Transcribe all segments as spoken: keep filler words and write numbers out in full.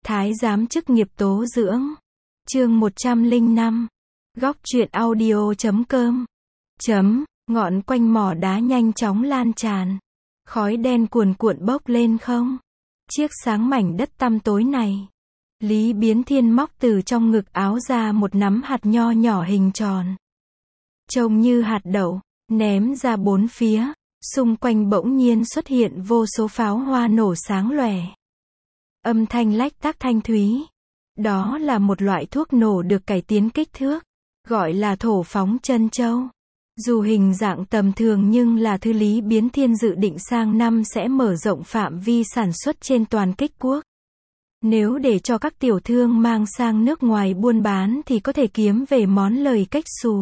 Thái giám chức nghiệp tố dưỡng. Chương một trăm lẻ năm. Góc truyện audio chấm com. Chấm, ngọn quanh mỏ đá nhanh chóng lan tràn. Khói đen cuồn cuộn bốc lên không. Chiếc sáng mảnh đất tăm tối này. Lý Biến Thiên móc từ trong ngực áo ra một nắm hạt nho nhỏ hình tròn. Trông như hạt đậu, ném ra bốn phía. Xung quanh bỗng nhiên xuất hiện vô số pháo hoa nổ sáng lòe. Âm thanh lách tắc thanh thúy. Đó là một loại thuốc nổ được cải tiến kích thước, gọi là thổ phóng chân châu. Dù hình dạng tầm thường nhưng là thứ Lý Biến Thiên dự định sang năm sẽ mở rộng phạm vi sản xuất trên toàn kích quốc. Nếu để cho các tiểu thương mang sang nước ngoài buôn bán thì có thể kiếm về món lời cách xù.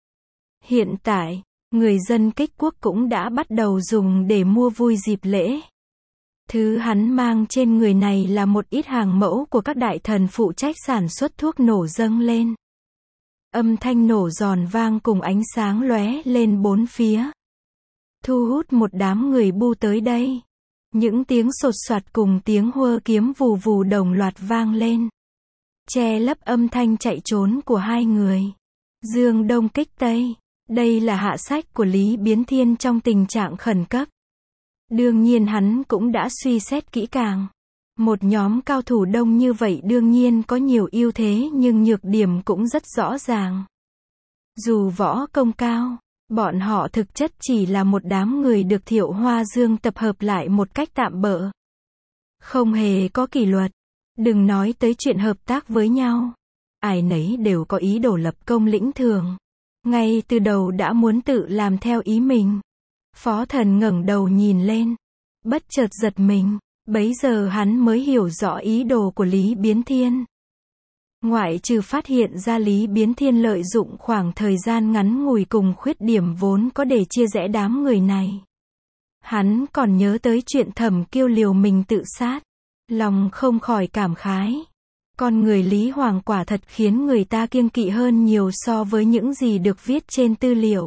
Hiện tại, người dân kích quốc cũng đã bắt đầu dùng để mua vui dịp lễ. Thứ hắn mang trên người này là một ít hàng mẫu của các đại thần phụ trách sản xuất thuốc nổ dâng lên. Âm thanh nổ giòn vang cùng ánh sáng lóe lên bốn phía. Thu hút một đám người bu tới đây. Những tiếng sột soạt cùng tiếng hua kiếm vù vù đồng loạt vang lên. Che lấp âm thanh chạy trốn của hai người. Dương Đông kích Tây. Đây là hạ sách của Lý Biến Thiên trong tình trạng khẩn cấp. Đương nhiên hắn cũng đã suy xét kỹ càng. Một nhóm cao thủ đông như vậy đương nhiên có nhiều ưu thế nhưng nhược điểm cũng rất rõ ràng. Dù võ công cao, bọn họ thực chất chỉ là một đám người được Thiệu Hoa Dương tập hợp lại một cách tạm bợ. Không hề có kỷ luật. Đừng nói tới chuyện hợp tác với nhau. Ai nấy đều có ý đồ lập công lĩnh thường. Ngay từ đầu đã muốn tự làm theo ý mình. Phó Thần ngẩng đầu nhìn lên. Bất chợt giật mình. Bấy giờ hắn mới hiểu rõ ý đồ của Lý Biến Thiên. Ngoại trừ phát hiện ra Lý Biến Thiên lợi dụng khoảng thời gian ngắn ngủi cùng khuyết điểm vốn có để chia rẽ đám người này. Hắn còn nhớ tới chuyện Thẩm Kiêu liều mình tự sát. Lòng không khỏi cảm khái. Con người Lý Hoàng quả thật khiến người ta kiêng kỵ hơn nhiều so với những gì được viết trên tư liệu.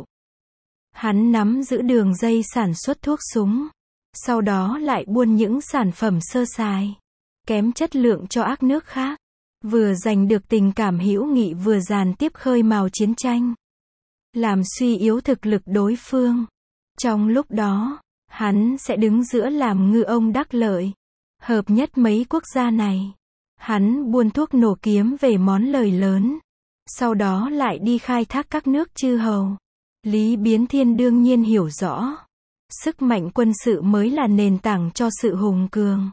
Hắn nắm giữ đường dây sản xuất thuốc súng. Sau đó lại buôn những sản phẩm sơ sài, kém chất lượng cho ác nước khác. Vừa giành được tình cảm hữu nghị vừa gián tiếp khơi mào chiến tranh. Làm suy yếu thực lực đối phương. Trong lúc đó, hắn sẽ đứng giữa làm ngư ông đắc lợi. Hợp nhất mấy quốc gia này. Hắn buôn thuốc nổ kiếm về món lời lớn. Sau đó lại đi khai thác các nước chư hầu. Lý Biến Thiên đương nhiên hiểu rõ. Sức mạnh quân sự mới là nền tảng cho sự hùng cường.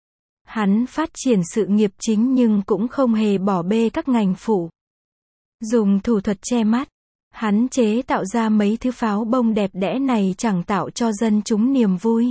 Hắn phát triển sự nghiệp chính nhưng cũng không hề bỏ bê các ngành phụ. Dùng thủ thuật che mắt, hắn chế tạo ra mấy thứ pháo bông đẹp đẽ này chẳng tạo cho dân chúng niềm vui,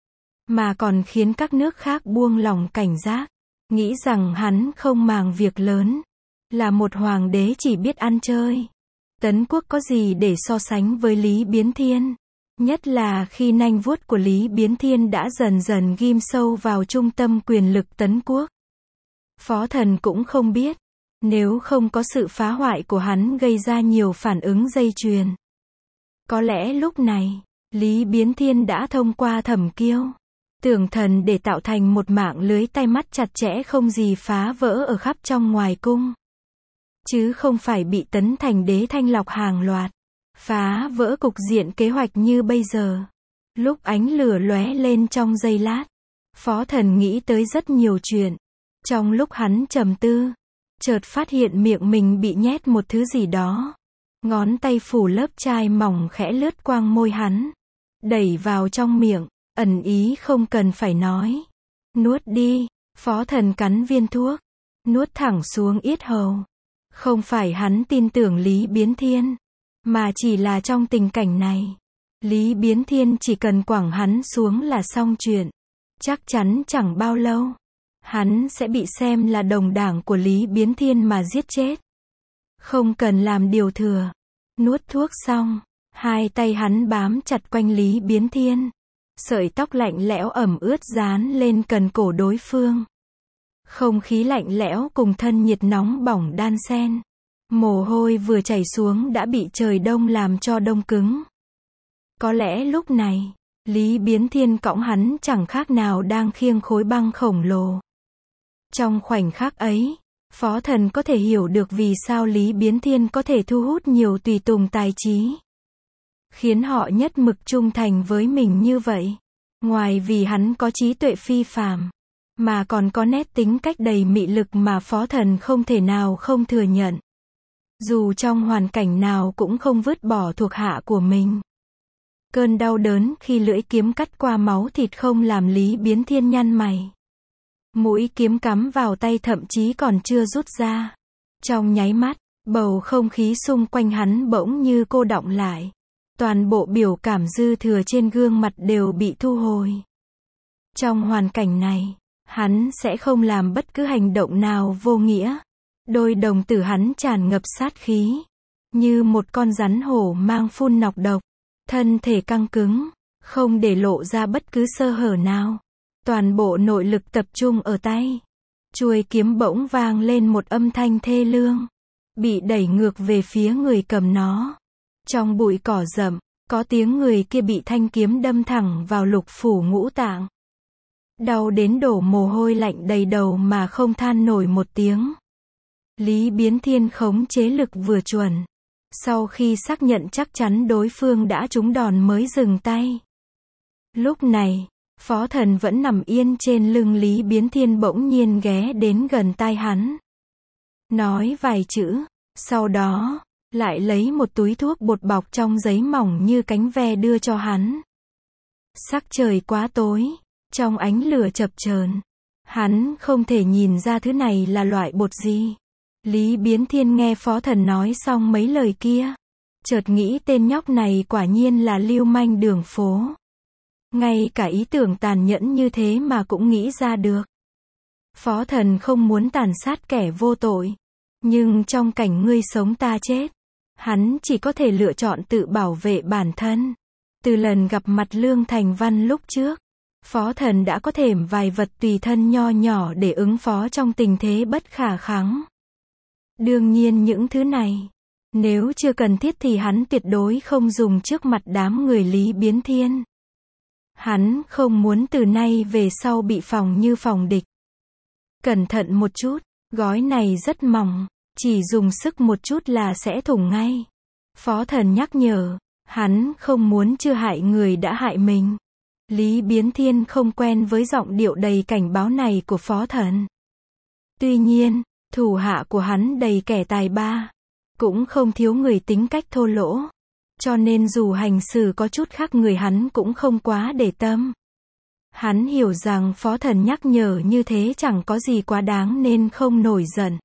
mà còn khiến các nước khác buông lòng cảnh giác, nghĩ rằng hắn không màng việc lớn, là một hoàng đế chỉ biết ăn chơi. Tấn quốc có gì để so sánh với Lý Biến Thiên? Nhất là khi nanh vuốt của Lý Biến Thiên đã dần dần ghim sâu vào trung tâm quyền lực Tấn quốc. Phó Thần cũng không biết, nếu không có sự phá hoại của hắn gây ra nhiều phản ứng dây chuyền. Có lẽ lúc này, Lý Biến Thiên đã thông qua Thẩm Kiêu, Tưởng Thần để tạo thành một mạng lưới tay mắt chặt chẽ không gì phá vỡ ở khắp trong ngoài cung. Chứ không phải bị Tấn Thành Đế thanh lọc hàng loạt. Phá vỡ cục diện kế hoạch như bây giờ. Lúc ánh lửa lóe lên trong giây lát, Phó Thần nghĩ tới rất nhiều chuyện. Trong lúc hắn trầm tư, chợt phát hiện miệng mình bị nhét một thứ gì đó. Ngón tay phủ lớp chai mỏng khẽ lướt quang môi hắn. Đẩy vào trong miệng, ẩn ý không cần phải nói. Nuốt đi, Phó Thần cắn viên thuốc. Nuốt thẳng xuống yết hầu. Không phải hắn tin tưởng Lý Biến Thiên. Mà chỉ là trong tình cảnh này, Lý Biến Thiên chỉ cần quẳng hắn xuống là xong chuyện. Chắc chắn chẳng bao lâu, hắn sẽ bị xem là đồng đảng của Lý Biến Thiên mà giết chết. Không cần làm điều thừa. Nuốt thuốc xong, hai tay hắn bám chặt quanh Lý Biến Thiên. Sợi tóc lạnh lẽo ẩm ướt dán lên cần cổ đối phương. Không khí lạnh lẽo cùng thân nhiệt nóng bỏng đan xen. Mồ hôi vừa chảy xuống đã bị trời đông làm cho đông cứng. Có lẽ lúc này, Lý Biến Thiên cõng hắn chẳng khác nào đang khiêng khối băng khổng lồ. Trong khoảnh khắc ấy, Phó Thần có thể hiểu được vì sao Lý Biến Thiên có thể thu hút nhiều tùy tùng tài trí, khiến họ nhất mực trung thành với mình như vậy. Ngoài vì hắn có trí tuệ phi phàm, mà còn có nét tính cách đầy mị lực mà Phó Thần không thể nào không thừa nhận. Dù trong hoàn cảnh nào cũng không vứt bỏ thuộc hạ của mình. Cơn đau đớn khi lưỡi kiếm cắt qua máu thịt không làm Lý Biến Thiên nhăn mày. Mũi kiếm cắm vào tay thậm chí còn chưa rút ra. Trong nháy mắt, bầu không khí xung quanh hắn bỗng như cô đọng lại. Toàn bộ biểu cảm dư thừa trên gương mặt đều bị thu hồi. Trong hoàn cảnh này, hắn sẽ không làm bất cứ hành động nào vô nghĩa. Đôi đồng tử hắn tràn ngập sát khí, như một con rắn hổ mang phun nọc độc. Thân thể căng cứng, không để lộ ra bất cứ sơ hở nào. Toàn bộ nội lực tập trung ở tay. Chuôi kiếm bỗng vang lên một âm thanh thê lương, bị đẩy ngược về phía người cầm nó. Trong bụi cỏ rậm, có tiếng người kia bị thanh kiếm đâm thẳng vào lục phủ ngũ tạng. Đau đến đổ mồ hôi lạnh đầy đầu mà không than nổi một tiếng. Lý Biến Thiên khống chế lực vừa chuẩn. Sau khi xác nhận chắc chắn đối phương đã trúng đòn mới dừng tay. Lúc này, Phó Thần vẫn nằm yên trên lưng Lý Biến Thiên bỗng nhiên ghé đến gần tai hắn. Nói vài chữ, sau đó, lại lấy một túi thuốc bột bọc trong giấy mỏng như cánh ve đưa cho hắn. Sắc trời quá tối, trong ánh lửa chập chờn, hắn không thể nhìn ra thứ này là loại bột gì. Lý Biến Thiên nghe Phó Thần nói xong mấy lời kia, chợt nghĩ tên nhóc này quả nhiên là lưu manh đường phố. Ngay cả ý tưởng tàn nhẫn như thế mà cũng nghĩ ra được. Phó Thần không muốn tàn sát kẻ vô tội, nhưng trong cảnh ngươi sống ta chết, hắn chỉ có thể lựa chọn tự bảo vệ bản thân. Từ lần gặp mặt Lương Thành Văn lúc trước, Phó Thần đã có thêm vài vật tùy thân nho nhỏ để ứng phó trong tình thế bất khả kháng. Đương nhiên những thứ này, nếu chưa cần thiết thì hắn tuyệt đối không dùng trước mặt đám người Lý Biến Thiên. Hắn không muốn từ nay về sau bị phòng như phòng địch. Cẩn thận một chút, gói này rất mỏng, chỉ dùng sức một chút là sẽ thủng ngay. Phó Thần nhắc nhở, hắn không muốn chưa hại người đã hại mình. Lý Biến Thiên không quen với giọng điệu đầy cảnh báo này của Phó Thần. Tuy nhiên, thủ hạ của hắn đầy kẻ tài ba, cũng không thiếu người tính cách thô lỗ. Cho nên dù hành xử có chút khác người hắn cũng không quá để tâm. Hắn hiểu rằng Phó Thần nhắc nhở như thế chẳng có gì quá đáng nên không nổi giận.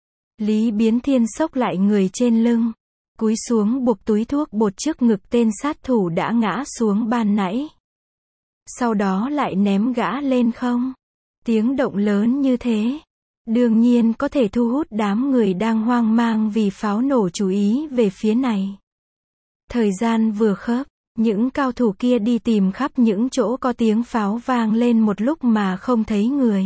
Lý Biến Thiên xốc lại người trên lưng, cúi xuống buộc túi thuốc bột trước ngực tên sát thủ đã ngã xuống ban nãy. Sau đó lại ném gã lên không. Tiếng động lớn như thế, đương nhiên có thể thu hút đám người đang hoang mang vì pháo nổ chú ý về phía này. Thời gian vừa khớp, những cao thủ kia đi tìm khắp những chỗ có tiếng pháo vang lên một lúc mà không thấy người.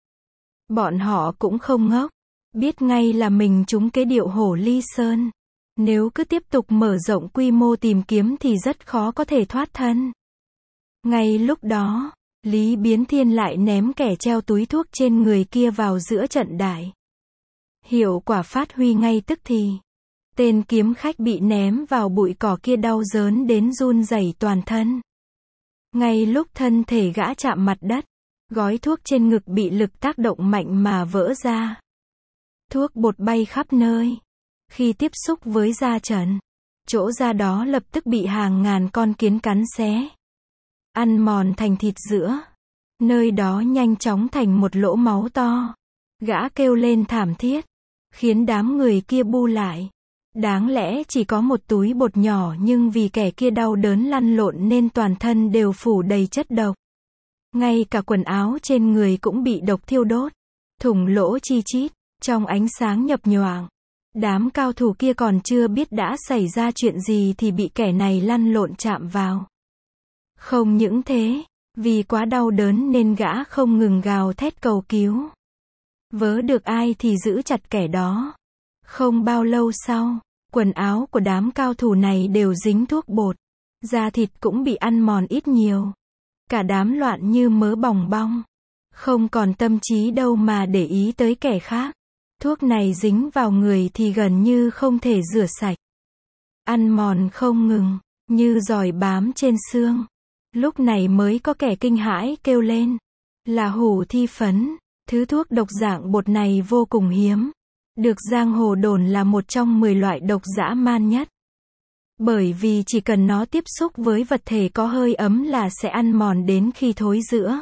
Bọn họ cũng không ngốc, biết ngay là mình trúng cái điệu hổ ly sơn. Nếu cứ tiếp tục mở rộng quy mô tìm kiếm thì rất khó có thể thoát thân. Ngay lúc đó, Lý Biến Thiên lại ném kẻ treo túi thuốc trên người kia vào giữa trận đại. Hiệu quả phát huy ngay tức thì. Tên kiếm khách bị ném vào bụi cỏ kia đau đớn đến run rẩy toàn thân. Ngay lúc thân thể gã chạm mặt đất, gói thuốc trên ngực bị lực tác động mạnh mà vỡ ra. Thuốc bột bay khắp nơi. Khi tiếp xúc với da trần, chỗ da đó lập tức bị hàng ngàn con kiến cắn xé, ăn mòn thành thịt giữa. Nơi đó nhanh chóng thành một lỗ máu to. Gã kêu lên thảm thiết, khiến đám người kia bu lại. Đáng lẽ chỉ có một túi bột nhỏ nhưng vì kẻ kia đau đớn lăn lộn nên toàn thân đều phủ đầy chất độc. Ngay cả quần áo trên người cũng bị độc thiêu đốt, thủng lỗ chi chít, trong ánh sáng nhập nhoạng. Đám cao thủ kia còn chưa biết đã xảy ra chuyện gì thì bị kẻ này lăn lộn chạm vào. Không những thế, vì quá đau đớn nên gã không ngừng gào thét cầu cứu. Vớ được ai thì giữ chặt kẻ đó. Không bao lâu sau, quần áo của đám cao thủ này đều dính thuốc bột. Da thịt cũng bị ăn mòn ít nhiều. Cả đám loạn như mớ bòng bong. Không còn tâm trí đâu mà để ý tới kẻ khác. Thuốc này dính vào người thì gần như không thể rửa sạch. Ăn mòn không ngừng, như giòi bám trên xương. Lúc này mới có kẻ kinh hãi kêu lên. Là hủ thi phấn. Thứ thuốc độc dạng bột này vô cùng hiếm. Được giang hồ đồn là một trong mười loại độc dã man nhất. Bởi vì chỉ cần nó tiếp xúc với vật thể có hơi ấm là sẽ ăn mòn đến khi thối rữa.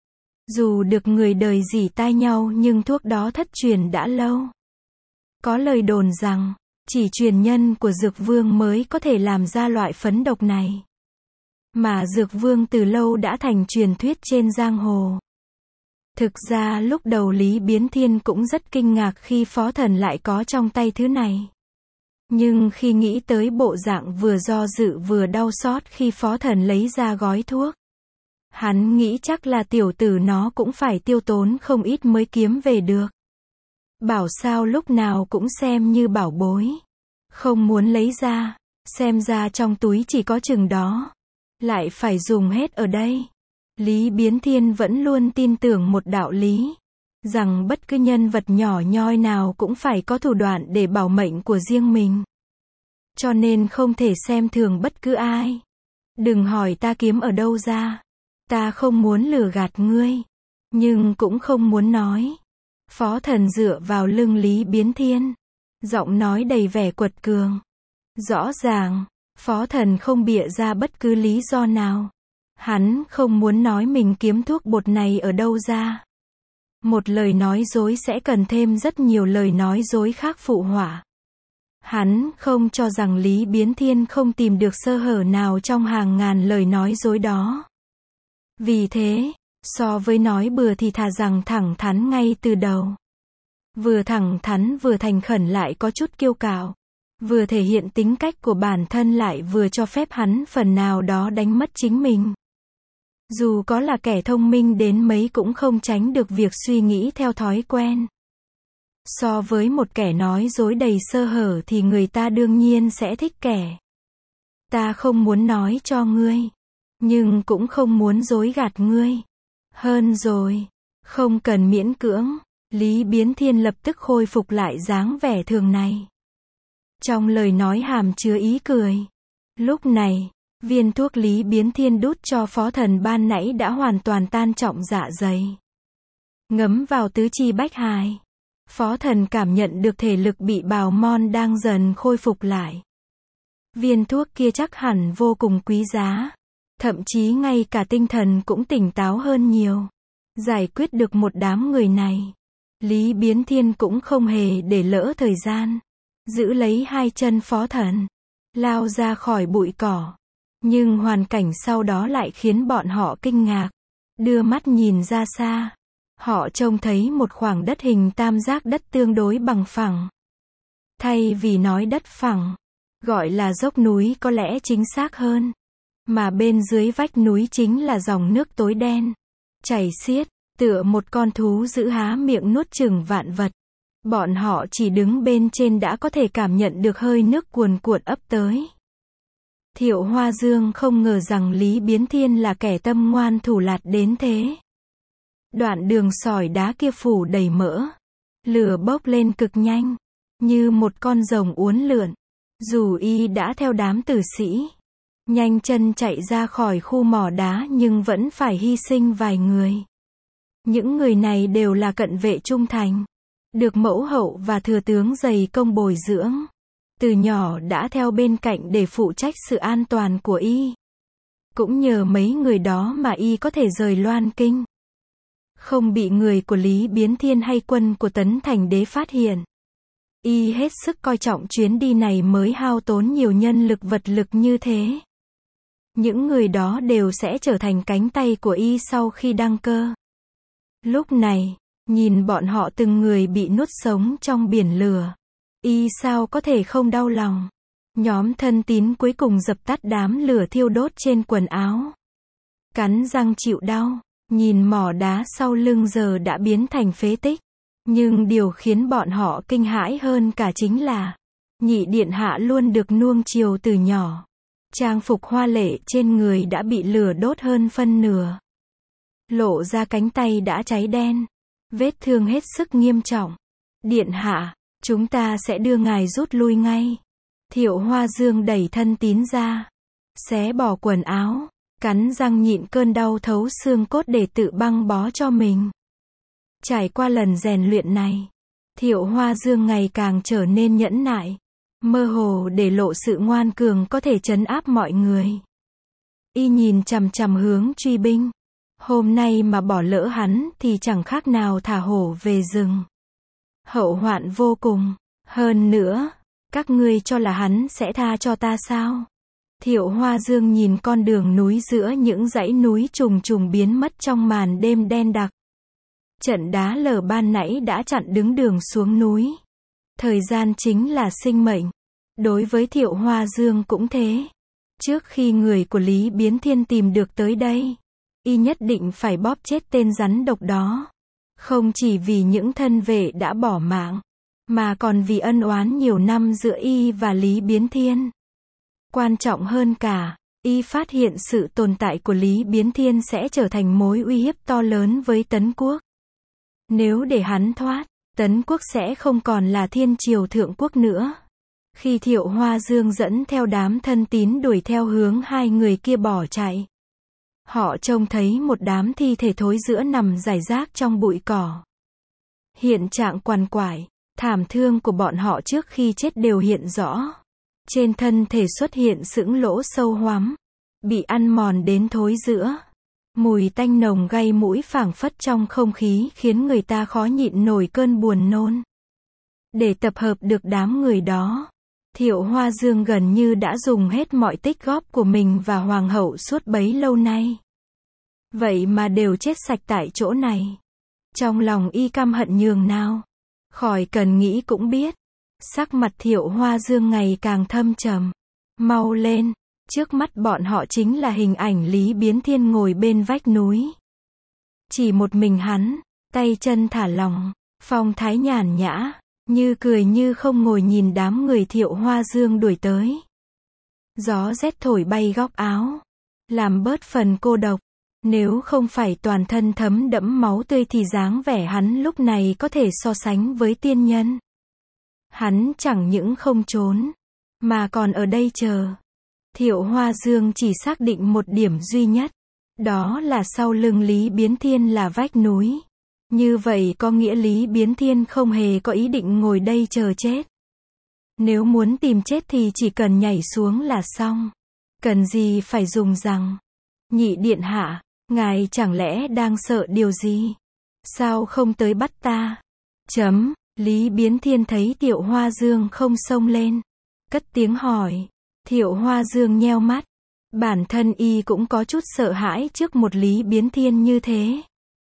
Dù được người đời rỉ tai nhau nhưng thuốc đó thất truyền đã lâu. Có lời đồn rằng, chỉ truyền nhân của Dược Vương mới có thể làm ra loại phấn độc này. Mà Dược Vương từ lâu đã thành truyền thuyết trên giang hồ. Thực ra lúc đầu Lý Biến Thiên cũng rất kinh ngạc khi Phó Thần lại có trong tay thứ này. Nhưng khi nghĩ tới bộ dạng vừa do dự vừa đau xót khi Phó Thần lấy ra gói thuốc, hắn nghĩ chắc là tiểu tử nó cũng phải tiêu tốn không ít mới kiếm về được. Bảo sao lúc nào cũng xem như bảo bối. Không muốn lấy ra, xem ra trong túi chỉ có chừng đó. Lại phải dùng hết ở đây. Lý Biến Thiên vẫn luôn tin tưởng một đạo lý. Rằng bất cứ nhân vật nhỏ nhoi nào cũng phải có thủ đoạn để bảo mệnh của riêng mình. Cho nên không thể xem thường bất cứ ai. Đừng hỏi ta kiếm ở đâu ra. Ta không muốn lừa gạt ngươi. Nhưng cũng không muốn nói. Phó Thần dựa vào lưng Lý Biến Thiên. Giọng nói đầy vẻ quật cường. Rõ ràng, Phó Thần không bịa ra bất cứ lý do nào. Hắn không muốn nói mình kiếm thuốc bột này ở đâu ra. Một lời nói dối sẽ cần thêm rất nhiều lời nói dối khác phụ họa. Hắn không cho rằng Lý Biến Thiên không tìm được sơ hở nào trong hàng ngàn lời nói dối đó. Vì thế, so với nói bừa thì thà rằng thẳng thắn ngay từ đầu. Vừa thẳng thắn vừa thành khẩn lại có chút kiêu cạo. Vừa thể hiện tính cách của bản thân lại vừa cho phép hắn phần nào đó đánh mất chính mình. Dù có là kẻ thông minh đến mấy cũng không tránh được việc suy nghĩ theo thói quen. So với một kẻ nói dối đầy sơ hở thì người ta đương nhiên sẽ thích kẻ. Ta không muốn nói cho ngươi. Nhưng cũng không muốn dối gạt ngươi. Hơn rồi. Không cần miễn cưỡng. Lý Biến Thiên lập tức khôi phục lại dáng vẻ thường này. Trong lời nói hàm chứa ý cười. Lúc này, viên thuốc Lý Biến Thiên đút cho Phó Thần ban nãy đã hoàn toàn tan trọng dạ dày. Ngấm vào tứ chi bách hài. Phó Thần cảm nhận được thể lực bị bào mòn đang dần khôi phục lại. Viên thuốc kia chắc hẳn vô cùng quý giá. Thậm chí ngay cả tinh thần cũng tỉnh táo hơn nhiều. Giải quyết được một đám người này. Lý Biến Thiên cũng không hề để lỡ thời gian. Giữ lấy hai chân Phó Thần. Lao ra khỏi bụi cỏ. Nhưng hoàn cảnh sau đó lại khiến bọn họ kinh ngạc. Đưa mắt nhìn ra xa. Họ trông thấy một khoảng đất hình tam giác đất tương đối bằng phẳng. Thay vì nói đất phẳng, gọi là dốc núi có lẽ chính xác hơn. Mà bên dưới vách núi chính là dòng nước tối đen. Chảy xiết, tựa một con thú dữ há miệng nuốt chửng vạn vật. Bọn họ chỉ đứng bên trên đã có thể cảm nhận được hơi nước cuồn cuộn ấp tới. Thiệu Hoa Dương không ngờ rằng Lý Biến Thiên là kẻ tâm ngoan thủ lạt đến thế. Đoạn đường sỏi đá kia phủ đầy mỡ. Lửa bốc lên cực nhanh. Như một con rồng uốn lượn. Dù y đã theo đám tử sĩ. Nhanh chân chạy ra khỏi khu mỏ đá nhưng vẫn phải hy sinh vài người. Những người này đều là cận vệ trung thành. Được mẫu hậu và thừa tướng dày công bồi dưỡng. Từ nhỏ đã theo bên cạnh để phụ trách sự an toàn của y. Cũng nhờ mấy người đó mà y có thể rời Loan Kinh. Không bị người của Lý Biến Thiên hay quân của Tấn Thành Đế phát hiện. Y hết sức coi trọng chuyến đi này mới hao tốn nhiều nhân lực vật lực như thế. Những người đó đều sẽ trở thành cánh tay của y sau khi đăng cơ. Lúc này, nhìn bọn họ từng người bị nuốt sống trong biển lửa. Y sao có thể không đau lòng. Nhóm thân tín cuối cùng dập tắt đám lửa thiêu đốt trên quần áo. Cắn răng chịu đau. Nhìn mỏ đá sau lưng giờ đã biến thành phế tích. Nhưng điều khiến bọn họ kinh hãi hơn cả chính là Nhị điện hạ luôn được nuông chiều từ nhỏ. Trang phục hoa lệ trên người đã bị lửa đốt hơn phân nửa. lộ ra cánh tay đã cháy đen. Vết thương hết sức nghiêm trọng. Điện hạ, chúng ta sẽ đưa ngài rút lui ngay. Thiệu Hoa Dương đẩy thân Tín ra. Xé bỏ quần áo. Cắn răng nhịn cơn đau thấu xương cốt để tự băng bó cho mình. Trải qua lần rèn luyện này, Thiệu Hoa Dương ngày càng trở nên nhẫn nại. Mơ hồ để lộ sự ngoan cường có thể trấn áp mọi người. Y nhìn chằm chằm hướng truy binh. Hôm nay mà bỏ lỡ hắn thì chẳng khác nào thả hổ về rừng. Hậu hoạn vô cùng. Hơn nữa, các ngươi cho là hắn sẽ tha cho ta sao? Thiệu Hoa Dương nhìn con đường núi giữa những dãy núi trùng trùng biến mất trong màn đêm đen đặc. Trận đá lở ban nãy đã chặn đứng đường xuống núi. Thời gian chính là sinh mệnh. Đối với Thiệu Hoa Dương cũng thế. Trước khi người của Lý Biến Thiên tìm được tới đây, y nhất định phải bóp chết tên rắn độc đó. Không chỉ vì những thân vệ đã bỏ mạng, mà còn vì ân oán nhiều năm giữa y và Lý Biến Thiên. Quan trọng hơn cả, y phát hiện sự tồn tại của Lý Biến Thiên sẽ trở thành mối uy hiếp to lớn với Tấn Quốc. Nếu để hắn thoát, Tấn Quốc sẽ không còn là thiên triều thượng quốc nữa. Khi Thiệu Hoa Dương dẫn theo đám thân tín đuổi theo hướng hai người kia bỏ chạy, họ trông thấy một đám thi thể thối rữa nằm rải rác trong bụi cỏ. Hiện trạng quằn quại, thảm thương của bọn họ trước khi chết đều hiện rõ. Trên thân thể xuất hiện sững lỗ sâu hoắm, bị ăn mòn đến thối rữa. Mùi tanh nồng gây mũi phảng phất trong không khí khiến người ta khó nhịn nổi cơn buồn nôn. Để tập hợp được đám người đó, Thiệu Hoa Dương gần như đã dùng hết mọi tích góp của mình và hoàng hậu suốt bấy lâu nay. Vậy mà đều chết sạch tại chỗ này. Trong lòng y căm hận nhường nào. Khỏi cần nghĩ cũng biết. Sắc mặt Thiệu Hoa Dương ngày càng thâm trầm. Mau lên. Trước mắt bọn họ chính là hình ảnh Lý Biến Thiên ngồi bên vách núi. Chỉ một mình hắn, tay chân thả lỏng, phong thái nhàn nhã, như cười như không ngồi nhìn đám người Thiệu Hoa Dương đuổi tới. Gió rét thổi bay góc áo, làm bớt phần cô độc. Nếu không phải toàn thân thấm đẫm máu tươi thì dáng vẻ hắn lúc này có thể so sánh với tiên nhân. Hắn chẳng những không trốn, mà còn ở đây chờ. Thiệu Hoa Dương chỉ xác định một điểm duy nhất, đó là sau lưng Lý Biến Thiên là vách núi. Như vậy có nghĩa Lý Biến Thiên không hề có ý định ngồi đây chờ chết. Nếu muốn tìm chết thì chỉ cần nhảy xuống là xong. Cần gì phải dùng rằng. Nhị điện hạ, ngài chẳng lẽ đang sợ điều gì? Sao không tới bắt ta? Chấm, Lý Biến Thiên thấy Thiệu Hoa Dương không xông lên. Cất tiếng hỏi. Thiệu Hoa Dương nheo mắt. Bản thân y cũng có chút sợ hãi trước một Lý Biến Thiên như thế.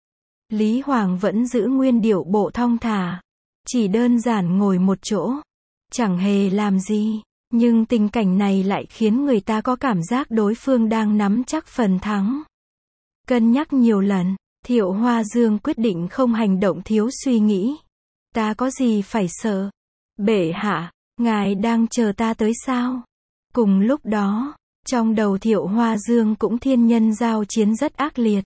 Lý Hoàng vẫn giữ nguyên điệu bộ thong thả. Chỉ đơn giản ngồi một chỗ. Chẳng hề làm gì. Nhưng tình cảnh này lại khiến người ta có cảm giác đối phương đang nắm chắc phần thắng. Cân nhắc nhiều lần, Thiệu Hoa Dương quyết định không hành động thiếu suy nghĩ. Ta có gì phải sợ? Bệ hạ, ngài đang chờ ta tới sao? Cùng lúc đó, trong đầu Thiệu Hoa Dương cũng thiên nhân giao chiến rất ác liệt.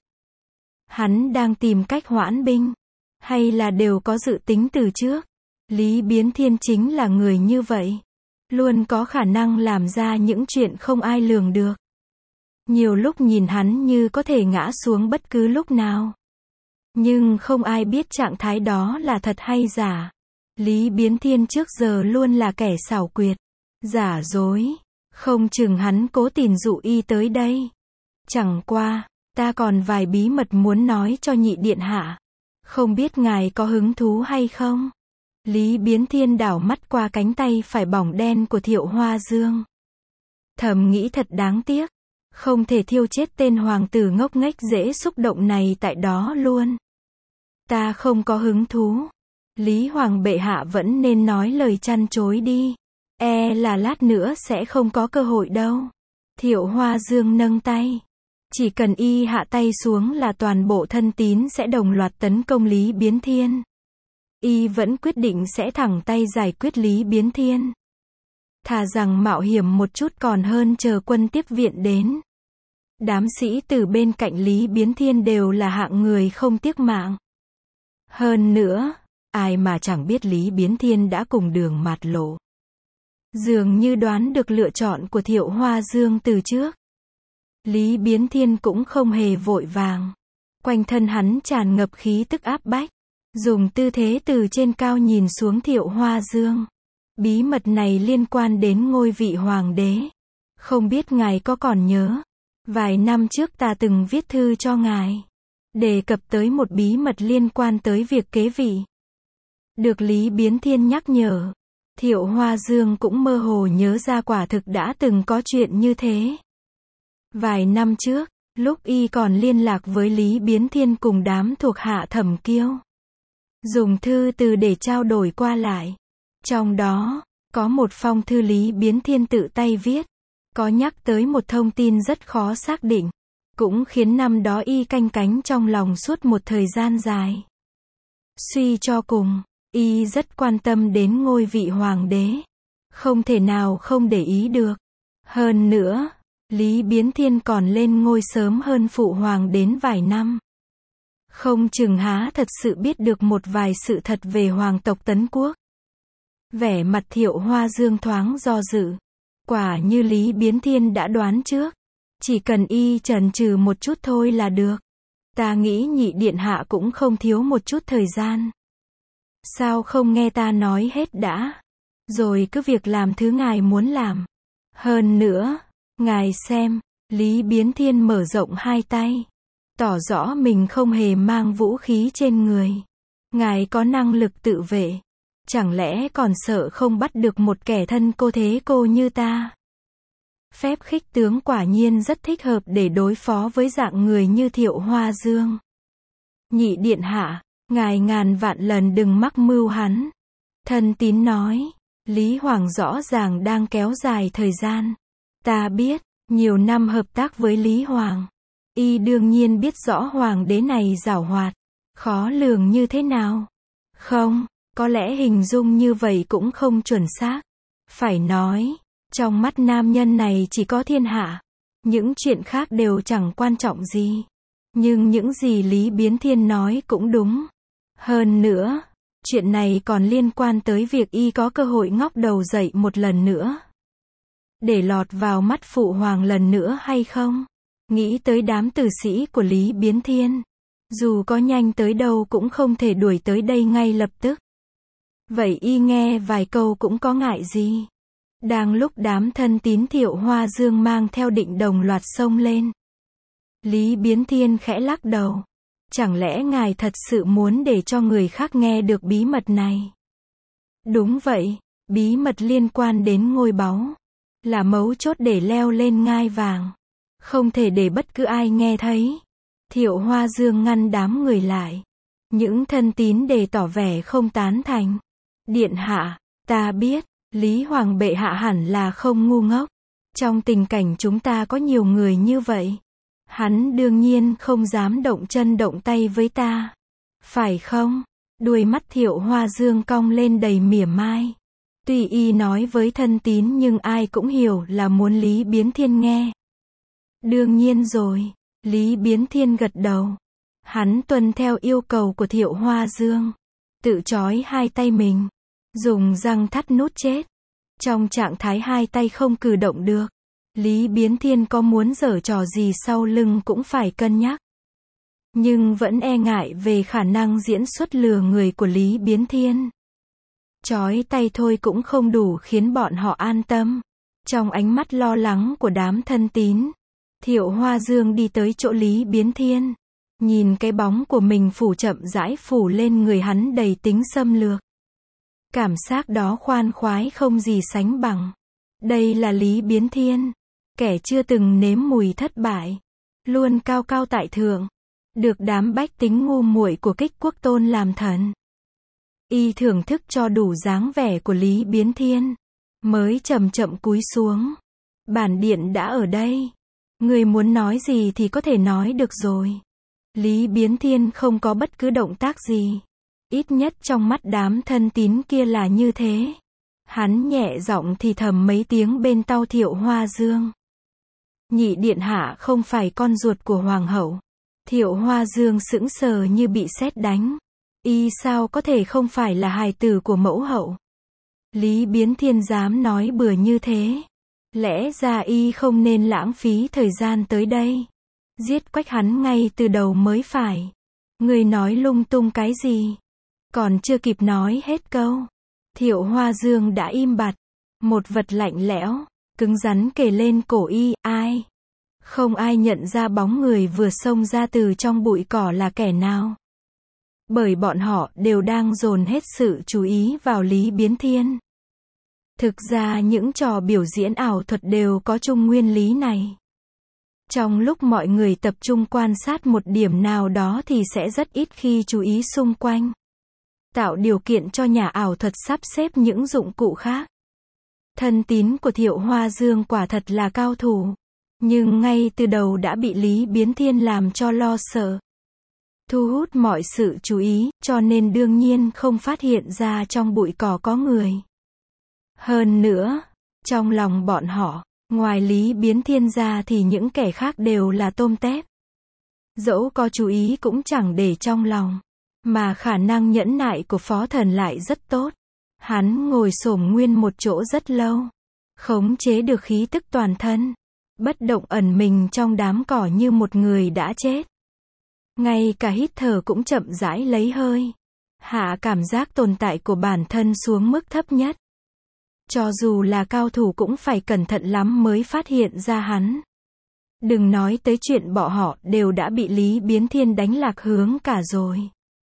Hắn đang tìm cách hoãn binh, hay là đều có dự tính từ trước? Lý Biến Thiên chính là người như vậy. Luôn có khả năng làm ra những chuyện không ai lường được. Nhiều lúc nhìn hắn như có thể ngã xuống bất cứ lúc nào. Nhưng không ai biết trạng thái đó là thật hay giả. Lý Biến Thiên trước giờ luôn là kẻ xảo quyệt, giả dối. Không chừng hắn cố tình dụ y tới đây. Chẳng qua, ta còn vài bí mật muốn nói cho nhị điện hạ. Không biết ngài có hứng thú hay không? Lý Biến Thiên đảo mắt qua cánh tay phải bỏng đen của Thiệu Hoa Dương. Thầm nghĩ thật đáng tiếc. Không thể thiêu chết tên hoàng tử ngốc nghếch dễ xúc động này tại đó luôn. Ta không có hứng thú. Lý Hoàng bệ hạ vẫn nên nói lời chăn chối đi. E là lát nữa sẽ không có cơ hội đâu. Thiệu Hoa Dương nâng tay. Chỉ cần y hạ tay xuống là toàn bộ thân tín sẽ đồng loạt tấn công Lý Biến Thiên. Y vẫn quyết định sẽ thẳng tay giải quyết Lý Biến Thiên. Thà rằng mạo hiểm một chút còn hơn chờ quân tiếp viện đến. Đám sĩ tử bên cạnh Lý Biến Thiên đều là hạng người không tiếc mạng. Hơn nữa, ai mà chẳng biết Lý Biến Thiên đã cùng Đường Mạt Lộ. Dường như đoán được lựa chọn của Thiệu Hoa Dương từ trước. Lý Biến Thiên cũng không hề vội vàng. Quanh thân hắn tràn ngập khí tức áp bách. Dùng tư thế từ trên cao nhìn xuống Thiệu Hoa Dương. Bí mật này liên quan đến ngôi vị hoàng đế. Không biết ngài có còn nhớ. Vài năm trước ta từng viết thư cho ngài. Đề cập tới một bí mật liên quan tới việc kế vị. Được Lý Biến Thiên nhắc nhở. Thiệu Hoa Dương cũng mơ hồ nhớ ra quả thực đã từng có chuyện như thế. Vài năm trước, lúc y còn liên lạc với Lý Biến Thiên cùng đám thuộc hạ Thẩm Kiêu. Dùng thư từ để trao đổi qua lại. Trong đó, có một phong thư Lý Biến Thiên tự tay viết. Có nhắc tới một thông tin rất khó xác định. Cũng khiến năm đó y canh cánh trong lòng suốt một thời gian dài. Suy cho cùng, y rất quan tâm đến ngôi vị hoàng đế. Không thể nào không để ý được. Hơn nữa, Lý Biến Thiên còn lên ngôi sớm hơn phụ hoàng đến vài năm. Không chừng há thật sự biết được một vài sự thật về hoàng tộc Tấn Quốc. Vẻ mặt Thiệu Hoa Dương thoáng do dự. Quả như Lý Biến Thiên đã đoán trước. Chỉ cần y chần chừ một chút thôi là được. Ta nghĩ nhị điện hạ cũng không thiếu một chút thời gian. Sao không nghe ta nói hết đã? Rồi cứ việc làm thứ ngài muốn làm. Hơn nữa, ngài xem, Lý Biến Thiên mở rộng hai tay. Tỏ rõ mình không hề mang vũ khí trên người. Ngài có năng lực tự vệ. Chẳng lẽ còn sợ không bắt được một kẻ thân cô thế cô như ta? Phép khích tướng quả nhiên rất thích hợp để đối phó với dạng người như Thiệu Hoa Dương. Nhị điện hạ, ngài ngàn vạn lần đừng mắc mưu hắn. Thân tín nói, Lý Hoàng rõ ràng đang kéo dài thời gian. Ta biết, nhiều năm hợp tác với Lý Hoàng. Y đương nhiên biết rõ hoàng đế này giảo hoạt, khó lường như thế nào. Không, có lẽ hình dung như vậy cũng không chuẩn xác. Phải nói, trong mắt nam nhân này chỉ có thiên hạ. Những chuyện khác đều chẳng quan trọng gì. Nhưng những gì Lý Biến Thiên nói cũng đúng. Hơn nữa, chuyện này còn liên quan tới việc y có cơ hội ngóc đầu dậy một lần nữa. Để lọt vào mắt phụ hoàng lần nữa hay không? Nghĩ tới đám tử sĩ của Lý Biến Thiên. Dù có nhanh tới đâu cũng không thể đuổi tới đây ngay lập tức. Vậy y nghe vài câu cũng có ngại gì? Đang lúc đám thân tín Thiệu Hoa Dương mang theo Định đồng loạt xông lên. Lý Biến Thiên khẽ lắc đầu. Chẳng lẽ ngài thật sự muốn để cho người khác nghe được bí mật này? Đúng vậy, bí mật liên quan đến ngôi báu. Là mấu chốt để leo lên ngai vàng. Không thể để bất cứ ai nghe thấy. Thiệu Hoa Dương ngăn đám người lại. Những thân tín để tỏ vẻ không tán thành. Điện hạ, ta biết, Lý Hoàng bệ hạ hẳn là không ngu ngốc. Trong tình cảnh chúng ta có nhiều người như vậy. Hắn đương nhiên không dám động chân động tay với ta. Phải không? Đuôi mắt Thiệu Hoa Dương cong lên đầy mỉa mai. Tuy y nói với thân tín nhưng ai cũng hiểu là muốn Lý Biến Thiên nghe. Đương nhiên rồi, Lý Biến Thiên gật đầu. Hắn tuân theo yêu cầu của Thiệu Hoa Dương. Tự trói hai tay mình. Dùng răng thắt nút chết. Trong trạng thái hai tay không cử động được. Lý Biến Thiên có muốn giở trò gì sau lưng cũng phải cân nhắc. Nhưng vẫn e ngại về khả năng diễn xuất lừa người của Lý Biến Thiên. Trói tay thôi cũng không đủ khiến bọn họ an tâm. Trong ánh mắt lo lắng của đám thân tín, Thiệu Hoa Dương đi tới chỗ Lý Biến Thiên. Nhìn cái bóng của mình phủ chậm rãi phủ lên người hắn đầy tính xâm lược. Cảm giác đó khoan khoái không gì sánh bằng. Đây là Lý Biến Thiên. Kẻ chưa từng nếm mùi thất bại. Luôn cao cao tại thượng. Được đám bách tính ngu muội của Kích Quốc tôn làm thần. Y thưởng thức cho đủ dáng vẻ của Lý Biến Thiên. Mới chậm chậm cúi xuống. Bản điện đã ở đây. Người muốn nói gì thì có thể nói được rồi. Lý Biến Thiên không có bất cứ động tác gì. Ít nhất trong mắt đám thân tín kia là như thế. Hắn nhẹ giọng thì thầm mấy tiếng bên tai Thiệu Hoa Dương. Nhị điện hạ không phải con ruột của hoàng hậu. Thiệu Hoa Dương sững sờ như bị sét đánh. Y sao có thể không phải là hài tử của mẫu hậu? Lý Biến Thiên dám nói bừa như thế. Lẽ ra y không nên lãng phí thời gian tới đây. Giết Quách hắn ngay từ đầu mới phải. Người nói lung tung cái gì? Còn chưa kịp nói hết câu. Thiệu Hoa Dương đã im bặt. Một vật lạnh lẽo, cứng rắn kề lên cổ y, ai? Không ai nhận ra bóng người vừa xông ra từ trong bụi cỏ là kẻ nào. Bởi bọn họ đều đang dồn hết sự chú ý vào Lý Biến Thiên. Thực ra những trò biểu diễn ảo thuật đều có chung nguyên lý này. Trong lúc mọi người tập trung quan sát một điểm nào đó thì sẽ rất ít khi chú ý xung quanh. Tạo điều kiện cho nhà ảo thuật sắp xếp những dụng cụ khác. Thân tín của Thiệu Hoa Dương quả thật là cao thủ. Nhưng ngay từ đầu đã bị Lý Biến Thiên làm cho lo sợ. Thu hút mọi sự chú ý, cho nên đương nhiên không phát hiện ra trong bụi cỏ có người. Hơn nữa, trong lòng bọn họ, ngoài Lý Biến Thiên ra thì những kẻ khác đều là tôm tép. Dẫu có chú ý cũng chẳng để trong lòng. Mà khả năng nhẫn nại của Phó Thần lại rất tốt. Hắn ngồi xổm nguyên một chỗ rất lâu. Khống chế được khí tức toàn thân. Bất động ẩn mình trong đám cỏ như một người đã chết. Ngay cả hít thở cũng chậm rãi lấy hơi. Hạ cảm giác tồn tại của bản thân xuống mức thấp nhất. Cho dù là cao thủ cũng phải cẩn thận lắm mới phát hiện ra hắn. Đừng nói tới chuyện bọn họ đều đã bị Lý Biến Thiên đánh lạc hướng cả rồi.